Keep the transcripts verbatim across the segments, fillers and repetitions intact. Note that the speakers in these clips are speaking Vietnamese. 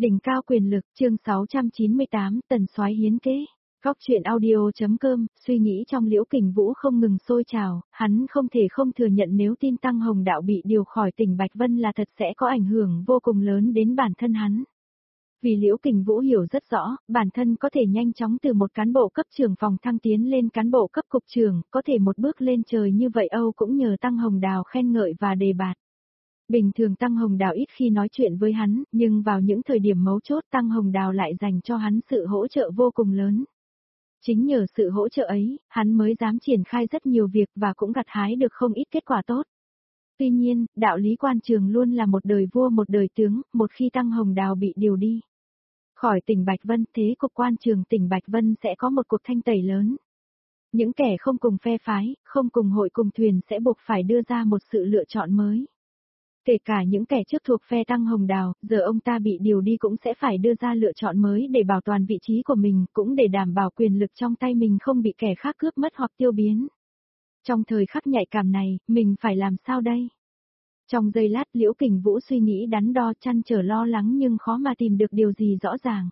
Đỉnh cao quyền lực, chương sáu trăm chín mươi tám, Tần Soái hiến kế. Góc truyện audio.com, suy nghĩ trong Liễu Kình Vũ không ngừng sôi trào, hắn không thể không thừa nhận nếu tin Tăng Hồng Đạo bị điều khỏi tỉnh Bạch Vân là thật sẽ có ảnh hưởng vô cùng lớn đến bản thân hắn. Vì Liễu Kình Vũ hiểu rất rõ, bản thân có thể nhanh chóng từ một cán bộ cấp trưởng phòng thăng tiến lên cán bộ cấp cục trưởng, có thể một bước lên trời như vậy Âu cũng nhờ Tăng Hồng Đào khen ngợi và đề bạt. Bình thường Tăng Hồng Đào ít khi nói chuyện với hắn, nhưng vào những thời điểm mấu chốt Tăng Hồng Đào lại dành cho hắn sự hỗ trợ vô cùng lớn. Chính nhờ sự hỗ trợ ấy, hắn mới dám triển khai rất nhiều việc và cũng gặt hái được không ít kết quả tốt. Tuy nhiên, đạo lý quan trường luôn là một đời vua một đời tướng, một khi Tăng Hồng Đào bị điều đi khỏi tỉnh Bạch Vân, thế cục quan trường tỉnh Bạch Vân sẽ có một cuộc thanh tẩy lớn. Những kẻ không cùng phe phái, không cùng hội cùng thuyền sẽ buộc phải đưa ra một sự lựa chọn mới. Kể cả những kẻ trước thuộc phe Tăng Hồng Đào, giờ ông ta bị điều đi cũng sẽ phải đưa ra lựa chọn mới để bảo toàn vị trí của mình, cũng để đảm bảo quyền lực trong tay mình không bị kẻ khác cướp mất hoặc tiêu biến. Trong thời khắc nhạy cảm này, mình phải làm sao đây? Trong giây lát Liễu Kình Vũ suy nghĩ đắn đo chăn trở lo lắng nhưng khó mà tìm được điều gì rõ ràng.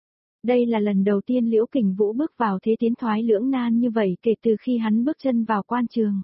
Đây là lần đầu tiên Liễu Kình Vũ bước vào thế tiến thoái lưỡng nan như vậy kể từ khi hắn bước chân vào quan trường.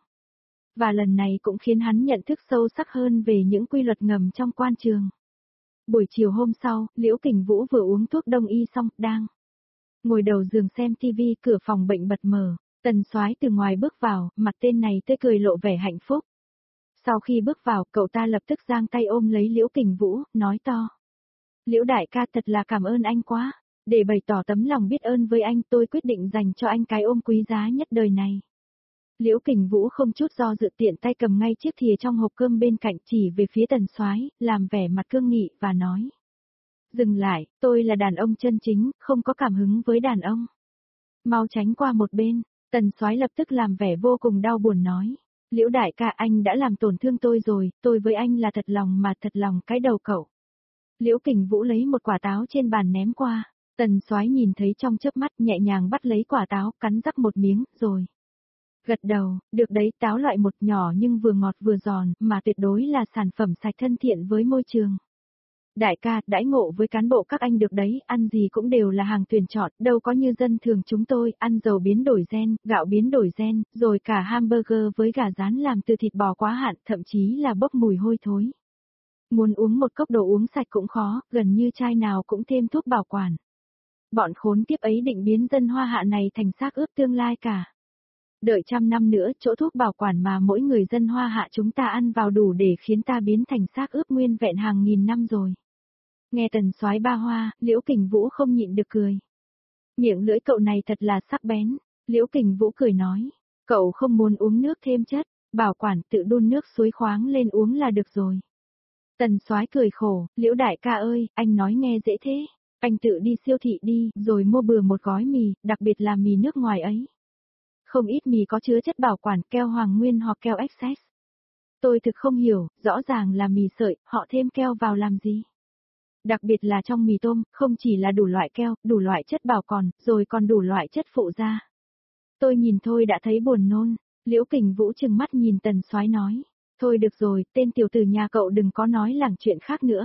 Và lần này cũng khiến hắn nhận thức sâu sắc hơn về những quy luật ngầm trong quan trường. Buổi chiều hôm sau, Liễu Kình Vũ vừa uống thuốc đông y xong, đang ngồi đầu giường xem tivi, cửa phòng bệnh bật mở, Tần Soái từ ngoài bước vào, mặt tên này tươi cười lộ vẻ hạnh phúc. Sau khi bước vào, cậu ta lập tức giang tay ôm lấy Liễu Kình Vũ, nói to: "Liễu đại ca, thật là cảm ơn anh quá, để bày tỏ tấm lòng biết ơn với anh, tôi quyết định dành cho anh cái ôm quý giá nhất đời này." Liễu Kình Vũ không chút do dự tiện tay cầm ngay chiếc thìa trong hộp cơm bên cạnh chỉ về phía Tần Soái, làm vẻ mặt cương nghị và nói: "Dừng lại, tôi là đàn ông chân chính, không có cảm hứng với đàn ông. Mau tránh qua một bên." Tần Soái lập tức làm vẻ vô cùng đau buồn nói: "Liễu đại ca, anh đã làm tổn thương tôi rồi, tôi với anh là thật lòng mà thật lòng cái đầu cậu." Liễu Kình Vũ lấy một quả táo trên bàn ném qua, Tần Soái nhìn thấy trong chớp mắt nhẹ nhàng bắt lấy quả táo, cắn rắc một miếng, rồi gật đầu: "Được đấy, táo loại một nhỏ nhưng vừa ngọt vừa giòn, mà tuyệt đối là sản phẩm sạch thân thiện với môi trường. Đại ca, đãi ngộ với cán bộ các anh được đấy, ăn gì cũng đều là hàng tuyển chọn, đâu có như dân thường chúng tôi, ăn dầu biến đổi gen, gạo biến đổi gen, rồi cả hamburger với gà rán làm từ thịt bò quá hạn, thậm chí là bốc mùi hôi thối. Muốn uống một cốc đồ uống sạch cũng khó, gần như chai nào cũng thêm thuốc bảo quản. Bọn khốn kiếp ấy định biến dân Hoa Hạ này thành xác ướp tương lai cả. Đợi trăm năm nữa, chỗ thuốc bảo quản mà mỗi người dân Hoa Hạ chúng ta ăn vào đủ để khiến ta biến thành xác ướp nguyên vẹn hàng nghìn năm rồi." Nghe Tần Soái ba hoa, Liễu Kình Vũ không nhịn được cười. Miệng lưỡi cậu này thật là sắc bén. Liễu Kình Vũ cười nói: "Cậu không muốn uống nước thêm chất, bảo quản tự đun nước suối khoáng lên uống là được rồi." Tần Soái cười khổ: "Liễu đại ca ơi, anh nói nghe dễ thế. Anh tự đi siêu thị đi, rồi mua bừa một gói mì, đặc biệt là mì nước ngoài ấy. Không ít mì có chứa chất bảo quản keo Hoàng Nguyên hoặc keo Excess. Tôi thực không hiểu, rõ ràng là mì sợi, họ thêm keo vào làm gì? Đặc biệt là trong mì tôm, không chỉ là đủ loại keo, đủ loại chất bảo quản, rồi còn đủ loại chất phụ gia. Tôi nhìn thôi đã thấy buồn nôn." Liễu Kình Vũ trừng mắt nhìn Tần Soái nói: "Thôi được rồi, tên tiểu tử nhà cậu đừng có nói lảng chuyện khác nữa.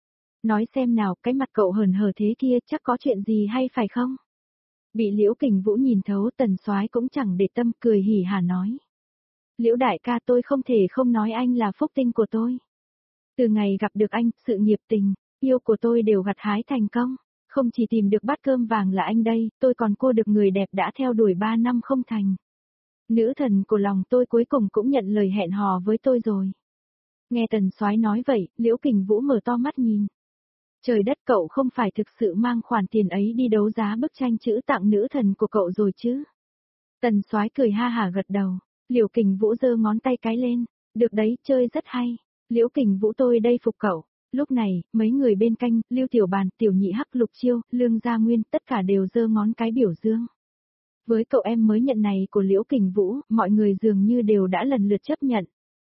Nói xem nào, cái mặt cậu hờn hở thế kia chắc có chuyện gì hay phải không?" Bị Liễu Kình Vũ nhìn thấu, Tần Soái cũng chẳng để tâm, cười hỉ hả nói: "Liễu đại ca, tôi không thể không nói anh là phúc tinh của tôi. Từ ngày gặp được anh, sự nghiệp tình yêu của tôi đều gặt hái thành công. Không chỉ tìm được bát cơm vàng là anh đây, tôi còn cô được người đẹp đã theo đuổi ba năm không thành. Nữ thần của lòng tôi cuối cùng cũng nhận lời hẹn hò với tôi rồi." Nghe Tần Soái nói vậy, Liễu Kình Vũ mở to mắt nhìn. Trời đất, cậu không phải thực sự mang khoản tiền ấy đi đấu giá bức tranh chữ tặng nữ thần của cậu rồi chứ? Tần Soái cười ha hả gật đầu. Liễu Kình Vũ giơ ngón tay cái lên: "Được đấy, chơi rất hay. Liễu Kình Vũ, tôi đây phục cậu." Lúc này, mấy người bên cạnh, Lưu Tiểu Bàn, Tiểu Nhị Hắc, Lục Chiêu, Lương Gia Nguyên, tất cả đều giơ ngón cái biểu dương. Với cậu em mới nhận này của Liễu Kình Vũ, mọi người dường như đều đã lần lượt chấp nhận.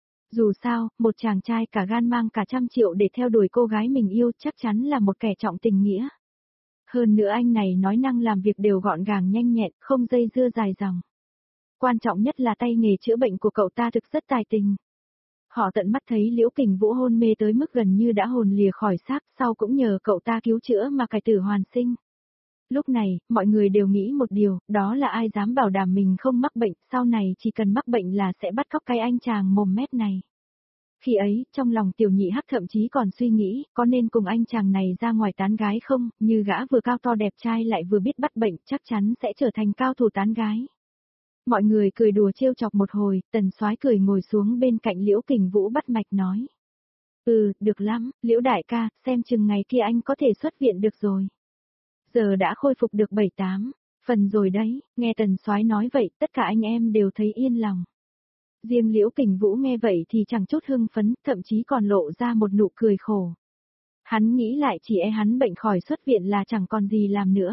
Dù sao, một chàng trai cả gan mang cả trăm triệu để theo đuổi cô gái mình yêu chắc chắn là một kẻ trọng tình nghĩa. Hơn nữa anh này nói năng làm việc đều gọn gàng nhanh nhẹn, không dây dưa dài dòng. Quan trọng nhất là tay nghề chữa bệnh của cậu ta thực rất tài tình. Họ tận mắt thấy Liễu Kình Vũ hôn mê tới mức gần như đã hồn lìa khỏi xác, sau cũng nhờ cậu ta cứu chữa mà cải tử hoàn sinh. Lúc này, mọi người đều nghĩ một điều, đó là ai dám bảo đảm mình không mắc bệnh, sau này chỉ cần mắc bệnh là sẽ bắt cóc cái anh chàng mồm mép này. Khi ấy, trong lòng tiểu nhị hắc thậm chí còn suy nghĩ, có nên cùng anh chàng này ra ngoài tán gái không, như gã vừa cao to đẹp trai lại vừa biết bắt bệnh, chắc chắn sẽ trở thành cao thủ tán gái. Mọi người cười đùa trêu chọc một hồi, Tần Soái cười ngồi xuống bên cạnh Liễu Kình Vũ bắt mạch nói. Ừ, được lắm, Liễu đại ca, xem chừng ngày kia anh có thể xuất viện được rồi. Giờ đã khôi phục được bảy tám phần rồi đấy, nghe Tần Soái nói vậy, tất cả anh em đều thấy yên lòng. Riêng Liễu Kình Vũ nghe vậy thì chẳng chút hưng phấn, thậm chí còn lộ ra một nụ cười khổ. Hắn nghĩ lại chỉ e hắn bệnh khỏi xuất viện là chẳng còn gì làm nữa.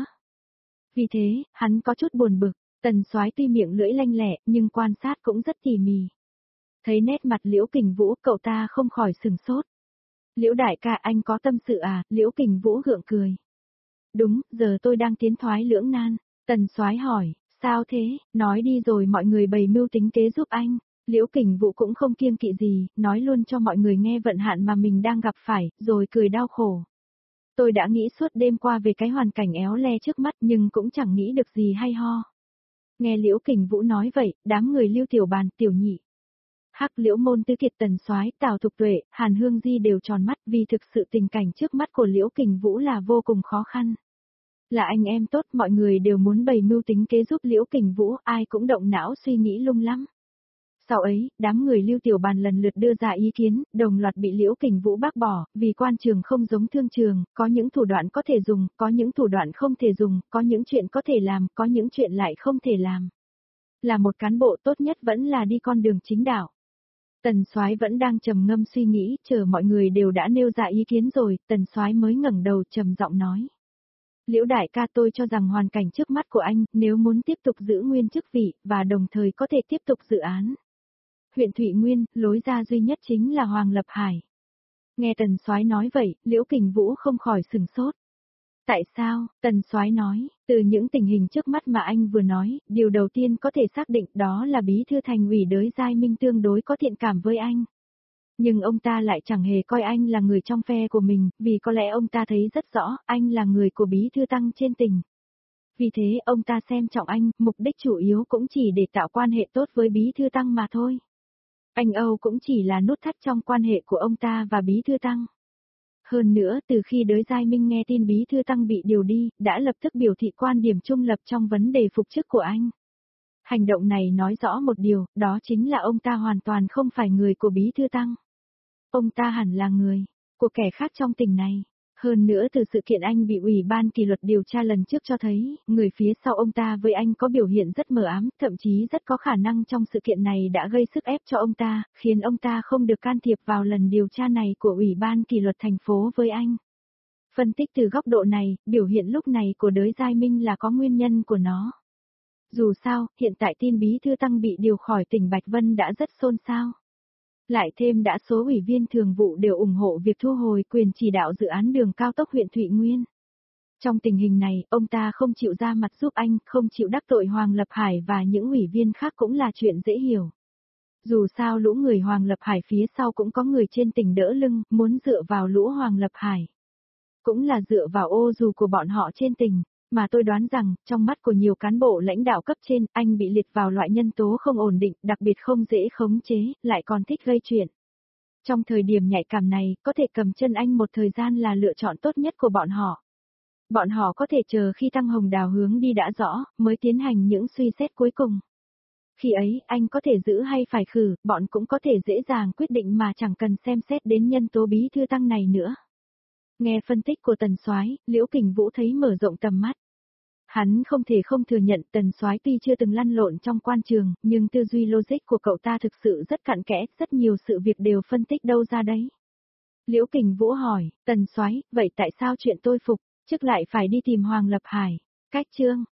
Vì thế, hắn có chút buồn bực, Tần Soái tuy miệng lưỡi lanh lẹ, nhưng quan sát cũng rất tỉ mỉ. Thấy nét mặt Liễu Kình Vũ, cậu ta không khỏi sừng sốt. Liễu đại ca, anh có tâm sự à? Liễu Kình Vũ gượng cười. Đúng, giờ tôi đang tiến thoái lưỡng nan. Tần Soái hỏi, sao thế, nói đi rồi mọi người bày mưu tính kế giúp anh. Liễu Kình Vũ cũng không kiêng kỵ gì, nói luôn cho mọi người nghe vận hạn mà mình đang gặp phải, rồi cười đau khổ. Tôi đã nghĩ suốt đêm qua về cái hoàn cảnh éo le trước mắt nhưng cũng chẳng nghĩ được gì hay ho. Nghe Liễu Kình Vũ nói vậy, đám người Lưu Tiểu Bàn, Tiểu Nhị, Hắc, Liễu Môn Tứ Kiệt, Tần Soái, Tào Thục Tuệ, Hàn Hương Di đều tròn mắt vì thực sự tình cảnh trước mắt của Liễu Kình Vũ là vô cùng khó khăn. Là anh em tốt, mọi người đều muốn bày mưu tính kế giúp Liễu Kình Vũ, ai cũng động não suy nghĩ lung lắm. Sau ấy, đám người Lưu Tiểu Bàn lần lượt đưa ra ý kiến, đồng loạt bị Liễu Kình Vũ bác bỏ, vì quan trường không giống thương trường, có những thủ đoạn có thể dùng, có những thủ đoạn không thể dùng, có những chuyện có thể làm, có những chuyện lại không thể làm. Là một cán bộ tốt nhất vẫn là đi con đường chính đạo. Tần Soái vẫn đang trầm ngâm suy nghĩ, chờ mọi người đều đã nêu ra ý kiến rồi, Tần Soái mới ngẩng đầu trầm giọng nói. Liễu đại ca, tôi cho rằng hoàn cảnh trước mắt của anh, nếu muốn tiếp tục giữ nguyên chức vị, và đồng thời có thể tiếp tục dự án huyện Thụy Nguyên, lối ra duy nhất chính là Hoàng Lập Hải. Nghe Tần Soái nói vậy, Liễu Kình Vũ không khỏi sừng sốt. Tại sao? Tần Soái nói, từ những tình hình trước mắt mà anh vừa nói, điều đầu tiên có thể xác định đó là bí thư thành ủy Đới Giai Minh tương đối có thiện cảm với anh. Nhưng ông ta lại chẳng hề coi anh là người trong phe của mình, vì có lẽ ông ta thấy rất rõ, anh là người của bí thư Tăng trên tỉnh. Vì thế ông ta xem trọng anh, mục đích chủ yếu cũng chỉ để tạo quan hệ tốt với bí thư Tăng mà thôi. Anh Âu cũng chỉ là nút thắt trong quan hệ của ông ta và bí thư Tăng. Hơn nữa, từ khi Đới Giai Minh nghe tin bí thư Tăng bị điều đi, đã lập tức biểu thị quan điểm trung lập trong vấn đề phục chức của anh. Hành động này nói rõ một điều, đó chính là ông ta hoàn toàn không phải người của bí thư Tăng. Ông ta hẳn là người của kẻ khác trong tỉnh này. Hơn nữa từ sự kiện anh bị Ủy ban kỷ luật điều tra lần trước cho thấy, người phía sau ông ta với anh có biểu hiện rất mờ ám, thậm chí rất có khả năng trong sự kiện này đã gây sức ép cho ông ta, khiến ông ta không được can thiệp vào lần điều tra này của Ủy ban kỷ luật thành phố với anh. Phân tích từ góc độ này, biểu hiện lúc này của Đới Giai Minh là có nguyên nhân của nó. Dù sao, hiện tại tin bí thư Tăng bị điều khỏi tỉnh Bạch Vân đã rất xôn xao. Lại thêm đã số ủy viên thường vụ đều ủng hộ việc thu hồi quyền chỉ đạo dự án đường cao tốc huyện Thụy Nguyên. Trong tình hình này, ông ta không chịu ra mặt giúp anh, không chịu đắc tội Hoàng Lập Hải và những ủy viên khác cũng là chuyện dễ hiểu. Dù sao lũ người Hoàng Lập Hải phía sau cũng có người trên tỉnh đỡ lưng, muốn dựa vào lũ Hoàng Lập Hải. Cũng là dựa vào ô dù của bọn họ trên tỉnh. Mà tôi đoán rằng, trong mắt của nhiều cán bộ lãnh đạo cấp trên, anh bị liệt vào loại nhân tố không ổn định, đặc biệt không dễ khống chế, lại còn thích gây chuyện. Trong thời điểm nhạy cảm này, có thể cầm chân anh một thời gian là lựa chọn tốt nhất của bọn họ. Bọn họ có thể chờ khi Tăng Hồng Đào hướng đi đã rõ, mới tiến hành những suy xét cuối cùng. Khi ấy, anh có thể giữ hay phải khử, bọn cũng có thể dễ dàng quyết định mà chẳng cần xem xét đến nhân tố bí thư Tăng này nữa. Nghe phân tích của Tần Soái, Liễu Kình Vũ thấy mở rộng tầm mắt. Hắn không thể không thừa nhận Tần Soái tuy chưa từng lăn lộn trong quan trường, nhưng tư duy logic của cậu ta thực sự rất cặn kẽ, rất nhiều sự việc đều phân tích đâu ra đấy. Liễu Kình Vũ hỏi, Tần Soái, vậy tại sao chuyện tôi phục, chức lại phải đi tìm Hoàng Lập Hải? Cách chương